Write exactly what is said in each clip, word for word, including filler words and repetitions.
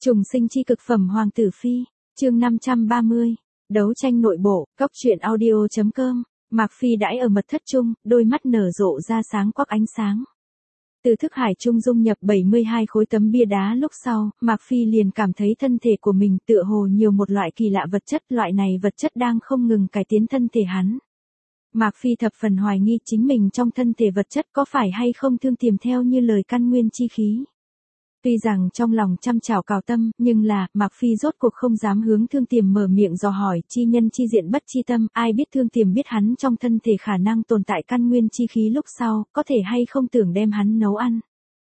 Trùng sinh chi cực phẩm Hoàng tử Phi, chương năm trăm ba mươi, đấu tranh nội bộ, góc truyện audio.com, Mạc Phi đãi ở mật thất chung, đôi mắt nở rộ ra sáng quắc ánh sáng. Từ thức hải trung dung nhập bảy mươi hai khối tấm bia đá lúc sau, Mạc Phi liền cảm thấy thân thể của mình tựa hồ nhiều một loại kỳ lạ vật chất, loại này vật chất đang không ngừng cải tiến thân thể hắn. Mạc Phi thập phần hoài nghi chính mình trong thân thể vật chất có phải hay không thương tiềm theo như lời căn nguyên chi khí. Tuy rằng trong lòng trăm trảo cào tâm, nhưng là, Mạc Phi rốt cuộc không dám hướng thương tiềm mở miệng dò hỏi, chi nhân chi diện bất chi tâm, ai biết thương tiềm biết hắn trong thân thể khả năng tồn tại căn nguyên chi khí lúc sau, có thể hay không tưởng đem hắn nấu ăn.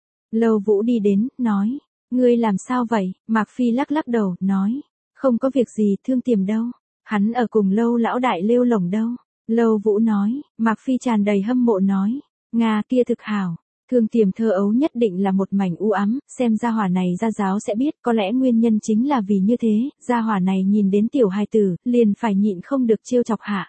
Lâu Vũ đi đến, nói, ngươi làm sao vậy, Mạc Phi lắc lắc đầu, nói, không có việc gì, thương tiềm đâu, hắn ở cùng Lâu lão đại lêu lổng đâu. Lâu Vũ nói, Mạc Phi tràn đầy hâm mộ nói, Nga kia thực hảo. Thương tiềm thơ ấu nhất định là một mảnh u ám, xem gia hỏa này gia giáo sẽ biết, có lẽ nguyên nhân chính là vì như thế, gia hỏa này nhìn đến tiểu hài tử, liền phải nhịn không được trêu chọc hạ.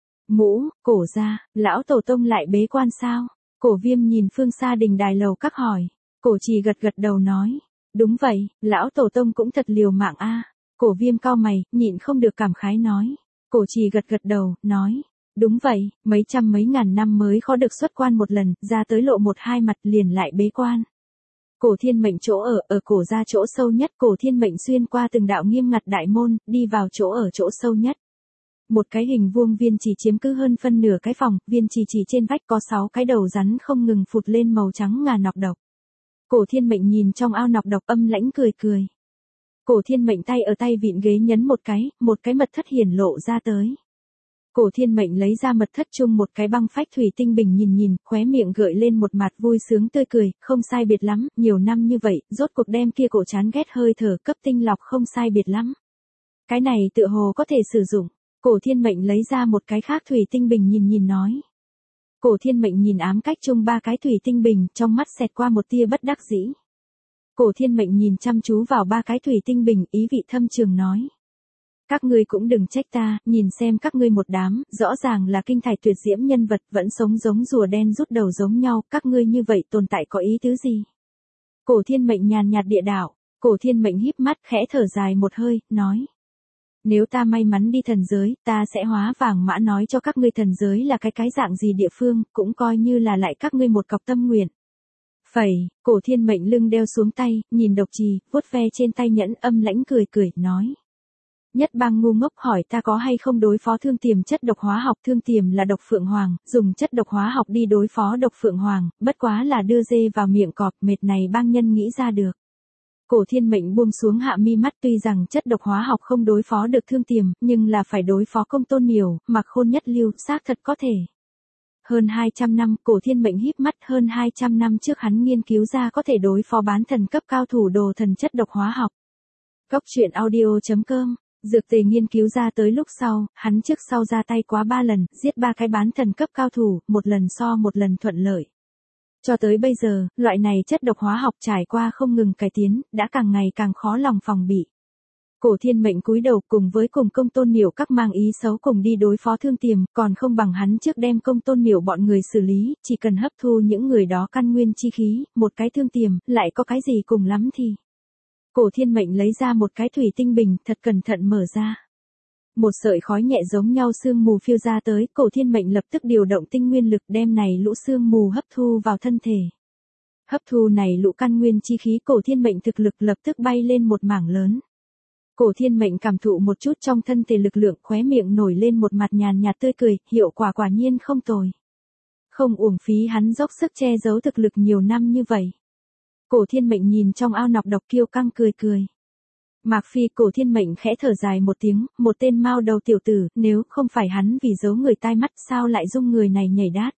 Mũ, cổ ra, lão tổ tông lại bế quan sao? Cổ Viêm nhìn phương xa đình đài lầu các hỏi. Cổ Trì gật gật đầu nói, đúng vậy, lão tổ tông cũng thật liều mạng a. Cổ Viêm cau mày, nhịn không được cảm khái nói. Cổ Trì gật gật đầu, nói. Đúng vậy, mấy trăm mấy ngàn năm mới khó được xuất quan một lần, ra tới lộ một hai mặt liền lại bế quan. Cổ Thiên Mệnh chỗ ở, ở cổ ra chỗ sâu nhất, Cổ Thiên Mệnh xuyên qua từng đạo nghiêm ngặt đại môn, đi vào chỗ ở chỗ sâu nhất. Một cái hình vuông viên trì chiếm cứ hơn phân nửa cái phòng, viên trì chỉ trên vách có sáu cái đầu rắn không ngừng phụt lên màu trắng ngà nọc độc. Cổ Thiên Mệnh nhìn trong ao nọc độc âm lãnh cười cười. Cổ Thiên Mệnh tay ở tay vịn ghế nhấn một cái, một cái mật thất hiển lộ ra tới. Cổ Thiên Mệnh lấy ra mật thất chung một cái băng phách thủy tinh bình nhìn nhìn, khóe miệng gợi lên một mặt vui sướng tươi cười, không sai biệt lắm, nhiều năm như vậy, rốt cuộc đem kia cổ chán ghét hơi thở cấp tinh lọc không sai biệt lắm. Cái này tựa hồ có thể sử dụng. Cổ Thiên Mệnh lấy ra một cái khác thủy tinh bình nhìn nhìn nói. Cổ Thiên Mệnh nhìn ám cách chung ba cái thủy tinh bình, trong mắt xẹt qua một tia bất đắc dĩ. Cổ Thiên Mệnh nhìn chăm chú vào ba cái thủy tinh bình, ý vị thâm trường nói. Các ngươi cũng đừng trách ta, nhìn xem các ngươi một đám, rõ ràng là kinh thải tuyệt diễm nhân vật, vẫn sống giống rùa đen rút đầu giống nhau, các ngươi như vậy tồn tại có ý tứ gì? Cổ Thiên Mệnh nhàn nhạt địa đạo, Cổ Thiên Mệnh híp mắt khẽ thở dài một hơi, nói. Nếu ta may mắn đi thần giới, ta sẽ hóa vàng mã nói cho các ngươi thần giới là cái cái dạng gì địa phương, cũng coi như là lại các ngươi một cọc tâm nguyện. Phẩy, Cổ Thiên Mệnh lưng đeo xuống tay, nhìn Độc Trì, vuốt ve trên tay nhẫn âm lãnh cười cười, nói. Nhất Bang ngu ngốc hỏi ta có hay không đối phó thương tiềm chất độc hóa học, thương tiềm là độc phượng hoàng, dùng chất độc hóa học đi đối phó độc phượng hoàng, bất quá là đưa dê vào miệng cọp, mệt này bang nhân nghĩ ra được. Cổ Thiên Mệnh buông xuống hạ mi mắt, tuy rằng chất độc hóa học không đối phó được thương tiềm, nhưng là phải đối phó Công Tôn Miểu, Mặc Khôn nhất lưu, xác thật có thể. Hơn hai trăm năm, Cổ Thiên Mệnh híp mắt, hơn hai trăm năm trước hắn nghiên cứu ra có thể đối phó bán thần cấp cao thủ đồ thần chất độc hóa học. Góc truyện audio.com. Dược tề nghiên cứu ra tới lúc sau, hắn trước sau ra tay quá ba lần, giết ba cái bán thần cấp cao thủ, một lần so một lần thuận lợi. Cho tới bây giờ, loại này chất độc hóa học trải qua không ngừng cải tiến, đã càng ngày càng khó lòng phòng bị. Cổ Thiên Mệnh cúi đầu cùng với cùng Công Tôn Miểu các mang ý xấu cùng đi đối phó thương tiềm, còn không bằng hắn trước đem Công Tôn Miểu bọn người xử lý, chỉ cần hấp thu những người đó căn nguyên chi khí, một cái thương tiềm, lại có cái gì cùng lắm thì. Cổ Thiên Mệnh lấy ra một cái thủy tinh bình, thật cẩn thận mở ra. Một sợi khói nhẹ giống nhau sương mù phiêu ra tới, Cổ Thiên Mệnh lập tức điều động tinh nguyên lực đem này lũ sương mù hấp thu vào thân thể. Hấp thu này lũ căn nguyên chi khí, Cổ Thiên Mệnh thực lực lập tức bay lên một mảng lớn. Cổ Thiên Mệnh cảm thụ một chút trong thân thể lực lượng, khóe miệng nổi lên một mặt nhàn nhạt tươi cười, hiệu quả quả nhiên không tồi. Không uổng phí hắn dốc sức che giấu thực lực nhiều năm như vậy. Cổ Thiên Mệnh nhìn trong ao nọc độc kiêu căng cười cười. Mạc Phi, Cổ Thiên Mệnh khẽ thở dài một tiếng, một tên mao đầu tiểu tử, nếu không phải hắn vì giấu người tai mắt sao lại dung người này nhảy đát.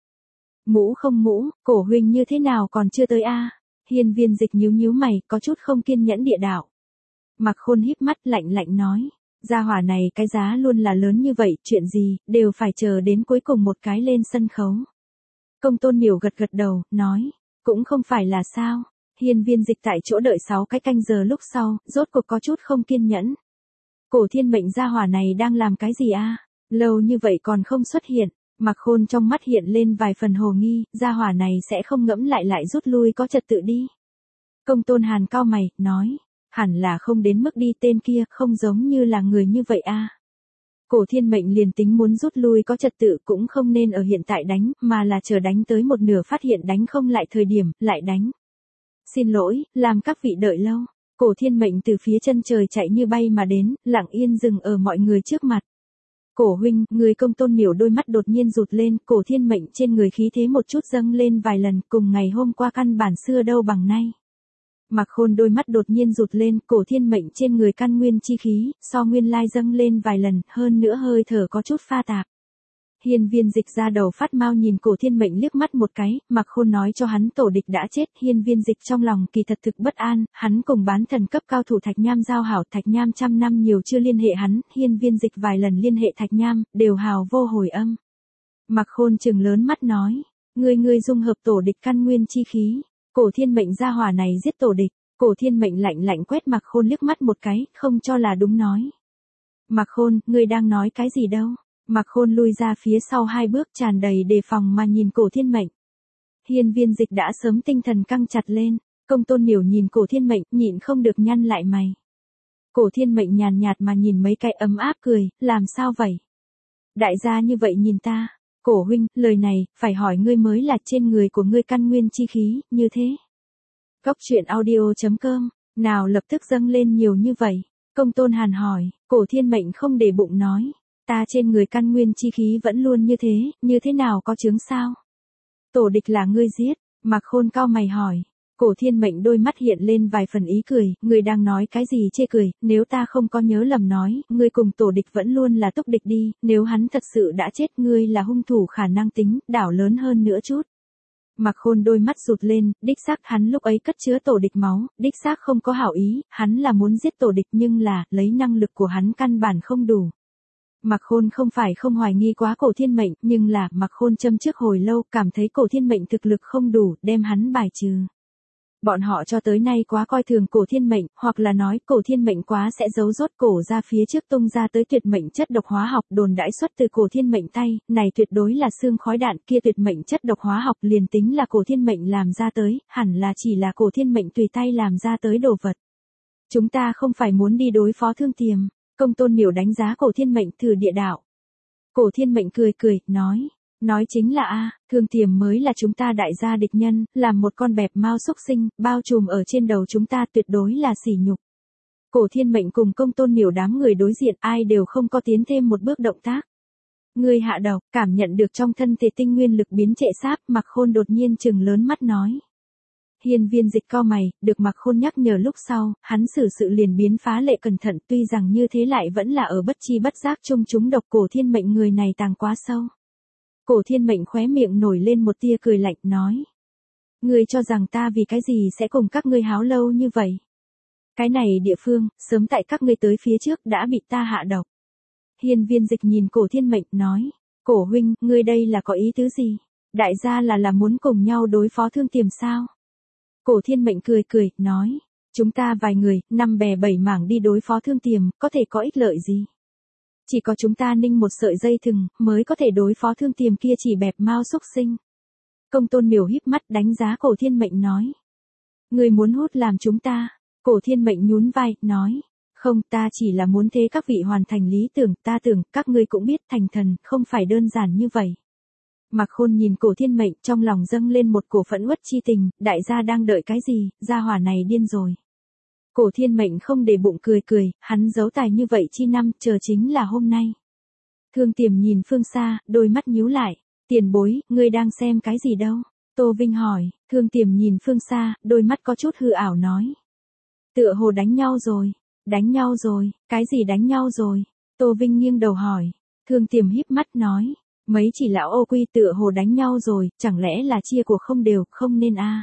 Mũ không mũ, Cổ huynh như thế nào còn chưa tới a? Hiên Viên Dịch nhíu nhíu mày, có chút không kiên nhẫn địa đạo. Mặc Khôn híp mắt lạnh lạnh nói, gia hỏa này cái giá luôn là lớn như vậy, chuyện gì, đều phải chờ đến cuối cùng một cái lên sân khấu. Công Tôn Miểu gật gật đầu, nói, cũng không phải là sao. Hiên Viên Dịch tại chỗ đợi sáu cái canh giờ lúc sau, rốt cuộc có chút không kiên nhẫn. Cổ Thiên Mệnh gia hỏa này đang làm cái gì a? Lâu như vậy còn không xuất hiện, Mặc Khôn trong mắt hiện lên vài phần hồ nghi, gia hỏa này sẽ không ngẫm lại lại rút lui có trật tự đi. Công Tôn Hàn cau mày, nói, Hẳn là không đến mức đi, tên kia không giống như là người như vậy a. Cổ Thiên Mệnh liền tính muốn rút lui có trật tự cũng không nên ở hiện tại đánh, mà là chờ đánh tới một nửa phát hiện đánh không lại thời điểm, lại đánh. Xin lỗi, làm các vị đợi lâu. Cổ Thiên Mệnh từ phía chân trời chạy như bay mà đến, lặng yên dừng ở mọi người trước mặt. Cổ huynh, người Công Tôn Miểu đôi mắt đột nhiên rụt lên, Cổ Thiên Mệnh trên người khí thế một chút dâng lên vài lần, cùng ngày hôm qua căn bản xưa đâu bằng nay. Mạc Khôn đôi mắt đột nhiên rụt lên, Cổ Thiên Mệnh trên người căn nguyên chi khí, so nguyên lai dâng lên vài lần, hơn nữa hơi thở có chút pha tạp. Hiên Viên Dịch ra đầu phát mau nhìn Cổ Thiên Mệnh liếc mắt một cái, Mạc Khôn nói cho hắn tổ địch đã chết, Hiên Viên Dịch trong lòng kỳ thật thực bất an, hắn cùng bán thần cấp cao thủ Thạch Nham giao hảo, Thạch Nham trăm năm nhiều chưa liên hệ hắn, Hiên Viên Dịch vài lần liên hệ Thạch Nham, đều hào vô hồi âm. Mạc Khôn trừng lớn mắt nói, ngươi ngươi dung hợp tổ địch căn nguyên chi khí, Cổ Thiên Mệnh gia hỏa này giết tổ địch. Cổ Thiên Mệnh lạnh lạnh quét Mạc Khôn liếc mắt một cái, không cho là đúng nói. Mạc Khôn, ngươi đang nói cái gì đâu? Mạc Khôn lui ra phía sau hai bước tràn đầy đề phòng mà nhìn Cổ Thiên Mệnh. Hiên Viên Dịch đã sớm tinh thần căng chặt lên, Công Tôn Miểu nhìn Cổ Thiên Mệnh, nhịn không được nhăn lại mày. Cổ Thiên Mệnh nhàn nhạt mà nhìn mấy cái ấm áp cười, làm sao vậy? Đại gia như vậy nhìn ta, Cổ huynh, lời này, phải hỏi ngươi mới là trên người của ngươi căn nguyên chi khí, như thế. Cốc truyện audio chấm com, nào lập tức dâng lên nhiều như vậy? Công Tôn Hàn hỏi, Cổ Thiên Mệnh không để bụng nói, ta trên người căn nguyên chi khí vẫn luôn như thế, như thế nào có chứng sao? Tổ địch là ngươi giết, Mạc Khôn cao mày hỏi. Cổ Thiên Mệnh đôi mắt hiện lên vài phần ý cười, ngươi đang nói cái gì chê cười, nếu ta không có nhớ lầm nói, ngươi cùng tổ địch vẫn luôn là túc địch đi, nếu hắn thật sự đã chết ngươi là hung thủ khả năng tính, đảo lớn hơn nữa chút. Mạc Khôn đôi mắt rụt lên, đích xác hắn lúc ấy cất chứa tổ địch máu, đích xác không có hảo ý, hắn là muốn giết tổ địch nhưng là, lấy năng lực của hắn căn bản không đủ. Mạc Khôn không phải không hoài nghi quá Cổ Thiên Mệnh, nhưng là, Mạc Khôn châm trước hồi lâu, cảm thấy Cổ Thiên Mệnh thực lực không đủ, đem hắn bài trừ. Bọn họ cho tới nay quá coi thường Cổ Thiên Mệnh, hoặc là nói Cổ Thiên Mệnh quá sẽ giấu rốt cổ ra phía trước tung ra tới tuyệt mệnh chất độc hóa học đồn đãi xuất từ Cổ Thiên Mệnh tay, này tuyệt đối là xương khói đạn, kia tuyệt mệnh chất độc hóa học liền tính là Cổ Thiên Mệnh làm ra tới, hẳn là chỉ là Cổ Thiên Mệnh tùy tay làm ra tới đồ vật. Chúng ta không phải muốn đi đối phó Thương Tiềm. Công Tôn Miểu đánh giá Cổ Thiên Mệnh thử địa đạo. Cổ Thiên Mệnh cười cười, nói. Nói chính là a, Thương Tiềm mới là chúng ta đại gia địch nhân, làm một con bẹp mao xúc sinh, bao trùm ở trên đầu chúng ta tuyệt đối là sỉ nhục. Cổ Thiên Mệnh cùng Công Tôn Miểu đám người đối diện ai đều không có tiến thêm một bước động tác. Ngươi hạ độc, cảm nhận được trong thân thể tinh nguyên lực biến trệ sáp, Mạc Khôn đột nhiên trừng lớn mắt nói. Hiên Viên Dịch cau mày, được Mạc Khôn nhắc nhở lúc sau, hắn xử sự liền biến phá lệ cẩn thận, tuy rằng như thế lại vẫn là ở bất chi bất giác chung chúng độc. Cổ Thiên Mệnh người này tàng quá sâu. Cổ Thiên Mệnh khóe miệng nổi lên một tia cười lạnh, nói. Ngươi cho rằng ta vì cái gì sẽ cùng các ngươi háo lâu như vậy? Cái này địa phương, sớm tại các ngươi tới phía trước đã bị ta hạ độc. Hiên Viên Dịch nhìn Cổ Thiên Mệnh, nói. Cổ huynh, ngươi đây là có ý tứ gì? Đại gia là là muốn cùng nhau đối phó Thương Tiềm sao? Cổ Thiên Mệnh cười cười, nói. Chúng ta vài người, năm bè bảy mảng đi đối phó Thương Tiềm, có thể có ích lợi gì? Chỉ có chúng ta ninh một sợi dây thừng, mới có thể đối phó Thương Tiềm kia chỉ bẹp mao xúc sinh. Công Tôn Miểu híp mắt đánh giá Cổ Thiên Mệnh nói. Người muốn hút làm chúng ta. Cổ Thiên Mệnh nhún vai, nói. Không, ta chỉ là muốn thế các vị hoàn thành lý tưởng, ta tưởng, các ngươi cũng biết thành thần, không phải đơn giản như vậy. Mạc Khôn nhìn Cổ Thiên Mệnh, trong lòng dâng lên một cổ phẫn uất chi tình, đại gia đang đợi cái gì, gia hỏa này điên rồi. Cổ Thiên Mệnh không để bụng cười cười, hắn giấu tài như vậy chi năm, chờ chính là hôm nay. Thương Tiềm nhìn phương xa, đôi mắt nhíu lại, tiền bối, ngươi đang xem cái gì đâu? Tô Vinh hỏi, Thương Tiềm nhìn phương xa, đôi mắt có chút hư ảo nói. Tựa hồ đánh nhau rồi, đánh nhau rồi, cái gì đánh nhau rồi? Tô Vinh nghiêng đầu hỏi, Thương Tiềm híp mắt nói. Mấy chỉ lão ô quy tựa hồ đánh nhau rồi, chẳng lẽ là chia của không đều, không nên a?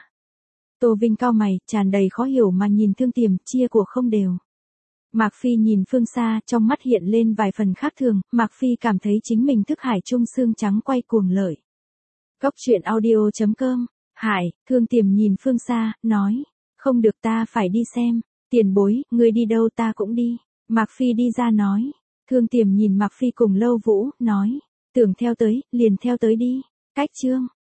Tô Vinh cau mày, tràn đầy khó hiểu mà nhìn Thương Tiềm, chia của không đều. Mạc Phi nhìn phương xa, trong mắt hiện lên vài phần khác thường, Mạc Phi cảm thấy chính mình thức hải trung xương trắng quay cuồng lợi. Cốc truyện audio chấm com, Hải, Thương Tiềm nhìn phương xa, nói, không được ta phải đi xem, tiền bối, ngươi đi đâu ta cũng đi. Mạc Phi đi ra nói, Thương Tiềm nhìn Mạc Phi cùng Lâu Vũ, nói. Tưởng theo tới, liền theo tới đi. Cách chương.